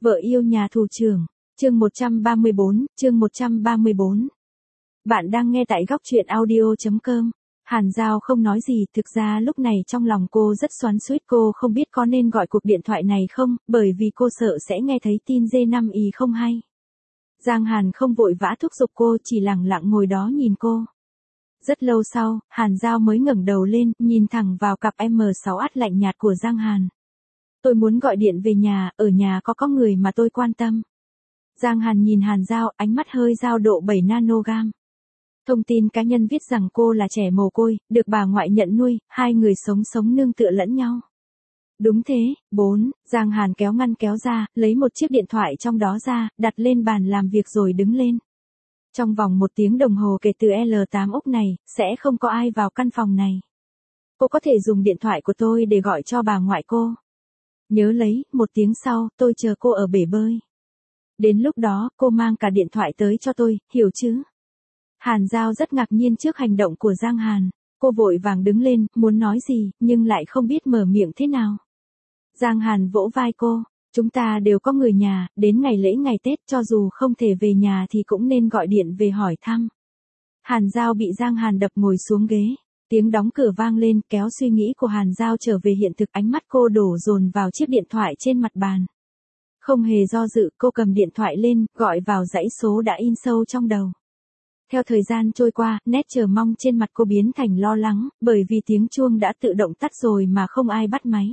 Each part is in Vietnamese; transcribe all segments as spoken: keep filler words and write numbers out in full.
Vợ yêu nhà thủ trưởng, chương một trăm ba mươi bốn, chương một trăm ba mươi bốn. Bạn đang nghe tại góc truyện audio chấm com. Hàn Giao không nói gì, thực ra lúc này trong lòng cô rất xoắn xuýt, cô không biết có nên gọi cuộc điện thoại này không, bởi vì cô sợ sẽ nghe thấy tin D năm Y không hay. Giang Hàn không vội vã thúc giục cô, chỉ lặng lặng ngồi đó nhìn cô. Rất lâu sau, Hàn Giao mới ngẩng đầu lên, nhìn thẳng vào cặp M sáu át lạnh nhạt của Giang Hàn. Tôi muốn gọi điện về nhà, ở nhà có có người mà tôi quan tâm. Giang Hàn nhìn Hàn Giao, ánh mắt hơi dao độ bảy nanogam. Thông tin cá nhân viết rằng cô là trẻ mồ côi, được bà ngoại nhận nuôi, hai người sống sống nương tựa lẫn nhau. Đúng thế, bốn, Giang Hàn kéo ngăn kéo ra, lấy một chiếc điện thoại trong đó ra, đặt lên bàn làm việc rồi đứng lên. Trong vòng một tiếng đồng hồ kể từ L tám ốc này, sẽ không có ai vào căn phòng này. Cô có thể dùng điện thoại của tôi để gọi cho bà ngoại cô. Nhớ lấy, một tiếng sau, tôi chờ cô ở bể bơi. Đến lúc đó, cô mang cả điện thoại tới cho tôi, hiểu chứ? Hàn Giao rất ngạc nhiên trước hành động của Giang Hàn. Cô vội vàng đứng lên, muốn nói gì, nhưng lại không biết mở miệng thế nào. Giang Hàn vỗ vai cô. Chúng ta đều có người nhà, đến ngày lễ ngày Tết cho dù không thể về nhà thì cũng nên gọi điện về hỏi thăm. Hàn Giao bị Giang Hàn đập ngồi xuống ghế. Tiếng đóng cửa vang lên, kéo suy nghĩ của Hàn Giao trở về hiện thực, ánh mắt cô đổ dồn vào chiếc điện thoại trên mặt bàn. Không hề do dự, cô cầm điện thoại lên, gọi vào dãy số đã in sâu trong đầu. Theo thời gian trôi qua, nét chờ mong trên mặt cô biến thành lo lắng, bởi vì tiếng chuông đã tự động tắt rồi mà không ai bắt máy.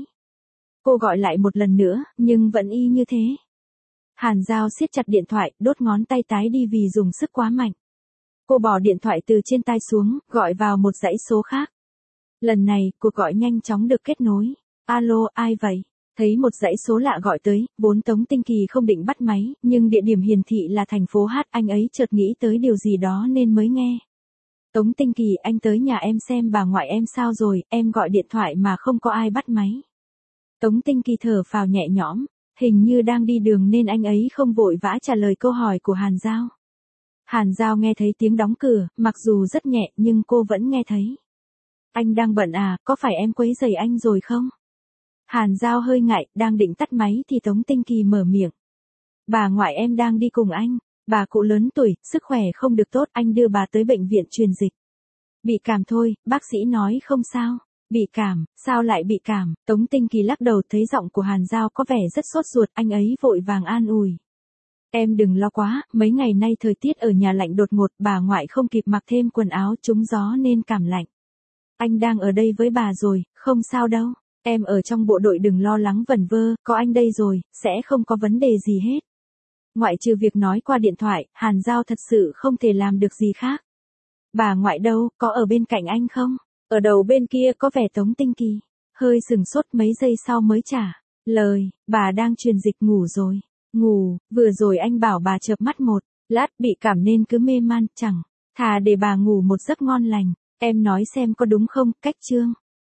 Cô gọi lại một lần nữa, nhưng vẫn y như thế. Hàn Giao siết chặt điện thoại, đốt ngón tay tái đi vì dùng sức quá mạnh. Cô bỏ điện thoại từ trên tai xuống, gọi vào một dãy số khác. Lần này, cuộc gọi nhanh chóng được kết nối. Alo, ai vậy? Thấy một dãy số lạ gọi tới, vốn Tống Tinh Kỳ không định bắt máy, nhưng địa điểm hiển thị là thành phố H, anh ấy chợt nghĩ tới điều gì đó nên mới nghe. Tống Tinh Kỳ, anh tới nhà em xem bà ngoại em sao rồi, em gọi điện thoại mà không có ai bắt máy. Tống Tinh Kỳ thở phào nhẹ nhõm, hình như đang đi đường nên anh ấy không vội vã trả lời câu hỏi của Hàn Giao. Hàn Giao nghe thấy tiếng đóng cửa, mặc dù rất nhẹ nhưng cô vẫn nghe thấy. Anh đang bận à, có phải em quấy rầy anh rồi không? Hàn Giao hơi ngại, đang định tắt máy thì Tống Tinh Kỳ mở miệng. Bà ngoại em đang đi cùng anh, bà cụ lớn tuổi, sức khỏe không được tốt, anh đưa bà tới bệnh viện truyền dịch. Bị cảm thôi, bác sĩ nói không sao. Bị cảm, sao lại bị cảm? Tống Tinh Kỳ lắc đầu, thấy giọng của Hàn Giao có vẻ rất sốt ruột, anh ấy vội vàng an ủi. Em đừng lo quá, mấy ngày nay thời tiết ở nhà lạnh đột ngột, bà ngoại không kịp mặc thêm quần áo trúng gió nên cảm lạnh. Anh đang ở đây với bà rồi, không sao đâu. Em ở trong bộ đội đừng lo lắng vẩn vơ, có anh đây rồi, sẽ không có vấn đề gì hết. Ngoại trừ việc nói qua điện thoại, Hàn Giao thật sự không thể làm được gì khác. Bà ngoại đâu, có ở bên cạnh anh không? Ở đầu bên kia có vẻ Tống Tinh Kỳ. Hơi sừng sốt mấy giây sau mới trả lời, bà đang truyền dịch ngủ rồi. Ngủ, vừa rồi anh bảo bà chợp mắt một lát, bị cảm nên cứ mê man, chẳng thà để bà ngủ một giấc ngon lành. Em nói xem có đúng không, cách chương.